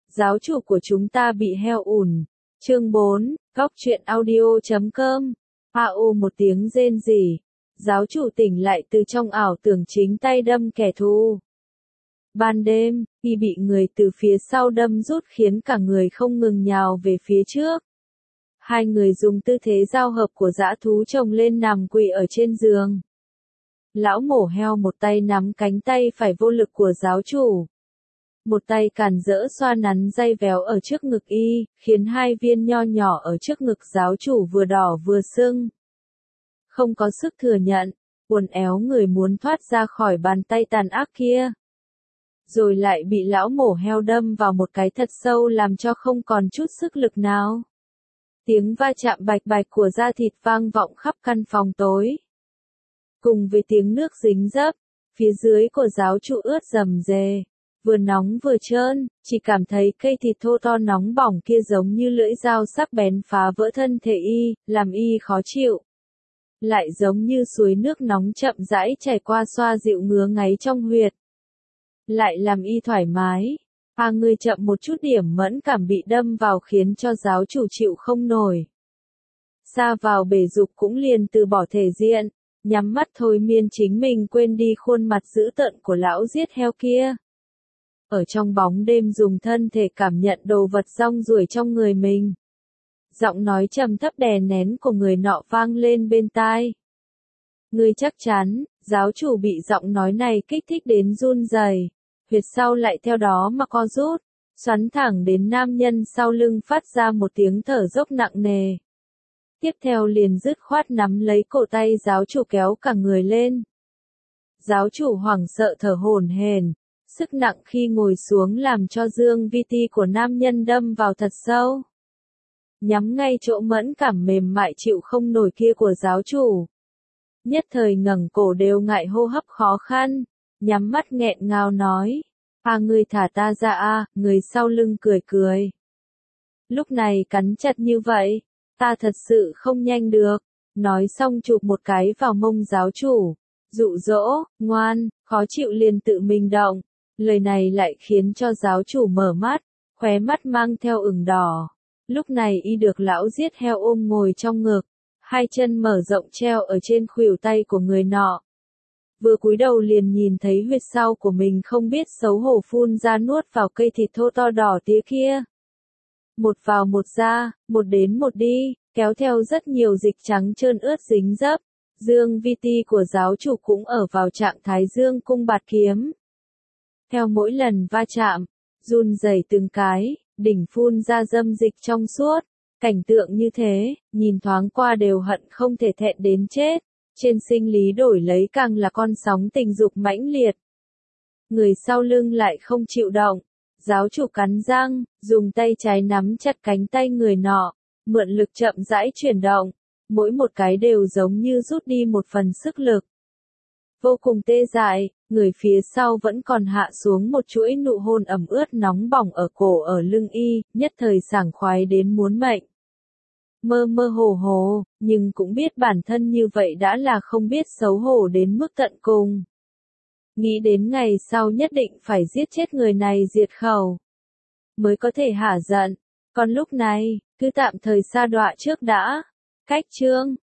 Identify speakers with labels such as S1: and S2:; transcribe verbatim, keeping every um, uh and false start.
S1: giáo chủ của chúng ta bị heo ủn. Chương bốn, Góc truyện audio chấm com. A u một tiếng rên rỉ. Giáo chủ tỉnh lại từ trong ảo tưởng chính tay đâm kẻ thù. Ban đêm, y bị người từ phía sau đâm rút khiến cả người không ngừng nhào về phía trước. Hai người dùng tư thế giao hợp của dã thú chồng lên nằm quỳ ở trên giường. Lão mổ heo một tay nắm cánh tay phải vô lực của giáo chủ. Một tay càn rỡ xoa nắn dây véo ở trước ngực y, khiến hai viên nho nhỏ ở trước ngực giáo chủ vừa đỏ vừa sưng. Không có sức thừa nhận, uốn éo người muốn thoát ra khỏi bàn tay tàn ác kia. Rồi lại bị lão mổ heo đâm vào một cái thật sâu làm cho không còn chút sức lực nào. Tiếng va chạm bạch bạch của da thịt vang vọng khắp căn phòng tối. Cùng với tiếng nước dính dấp, phía dưới của giáo chủ ướt rầm rề, vừa nóng vừa trơn, chỉ cảm thấy cây thịt thô to nóng bỏng kia giống như lưỡi dao sắc bén phá vỡ thân thể y, làm y khó chịu. Lại giống như suối nước nóng chậm rãi chảy qua xoa dịu ngứa ngáy trong huyệt. Lại làm y thoải mái. À người chậm một chút điểm mẫn cảm bị đâm vào khiến cho giáo chủ chịu không nổi. Sa vào bể dục cũng liền từ bỏ thể diện, nhắm mắt thôi miên chính mình quên đi khuôn mặt dữ tợn của lão giết heo kia. Ở trong bóng đêm dùng thân thể cảm nhận đồ vật rong ruổi trong người mình. Giọng nói trầm thấp đè nén của người nọ vang lên bên tai. Ngươi chắc chắn, giáo chủ bị giọng nói này kích thích đến run rẩy, huyệt sau lại theo đó mà co rút, xoắn thẳng đến nam nhân sau lưng phát ra một tiếng thở dốc nặng nề. Tiếp theo liền dứt khoát nắm lấy cổ tay giáo chủ kéo cả người lên. Giáo chủ hoảng sợ thở hổn hển, sức nặng khi ngồi xuống làm cho dương vi ti của nam nhân đâm vào thật sâu. Nhắm ngay chỗ mẫn cảm mềm mại chịu không nổi kia của giáo chủ. Nhất thời ngẩng cổ đều ngại hô hấp khó khăn, nhắm mắt nghẹn ngào nói. À người thả ta ra a, người sau lưng cười cười. Lúc này cắn chặt như vậy, ta thật sự không nhanh được. Nói xong chụp một cái vào mông giáo chủ. Dụ dỗ, ngoan, khó chịu liền tự mình động. Lời này lại khiến cho giáo chủ mở mắt, khóe mắt mang theo ửng đỏ. Lúc này y được lão giết heo ôm ngồi trong ngực, hai chân mở rộng treo ở trên khuỷu tay của người nọ. Vừa cúi đầu liền nhìn thấy huyệt sau của mình không biết xấu hổ phun ra nuốt vào cây thịt thô to đỏ tía kia. Một vào một ra, một đến một đi, kéo theo rất nhiều dịch trắng trơn ướt dính dấp. Dương vi ti của giáo chủ cũng ở vào trạng thái dương cung bạt kiếm. Theo mỗi lần va chạm, run rẩy từng cái, đỉnh phun ra dâm dịch trong suốt. Cảnh tượng như thế, nhìn thoáng qua đều hận không thể thẹn đến chết. Trên sinh lý đổi lấy càng là con sóng tình dục mãnh liệt. Người sau lưng lại không chịu động. Giáo chủ cắn răng, dùng tay trái nắm chặt cánh tay người nọ, mượn lực chậm rãi chuyển động. Mỗi một cái đều giống như rút đi một phần sức lực. Vô cùng tê dại, người phía sau vẫn còn hạ xuống một chuỗi nụ hôn ẩm ướt nóng bỏng ở cổ ở lưng y, nhất thời sảng khoái đến muốn mệnh. Mơ mơ hồ hồ, nhưng cũng biết bản thân như vậy đã là không biết xấu hổ đến mức tận cùng. Nghĩ đến ngày sau nhất định phải giết chết người này diệt khẩu, mới có thể hả giận, còn lúc này, cứ tạm thời sa đọa trước đã. Cách chương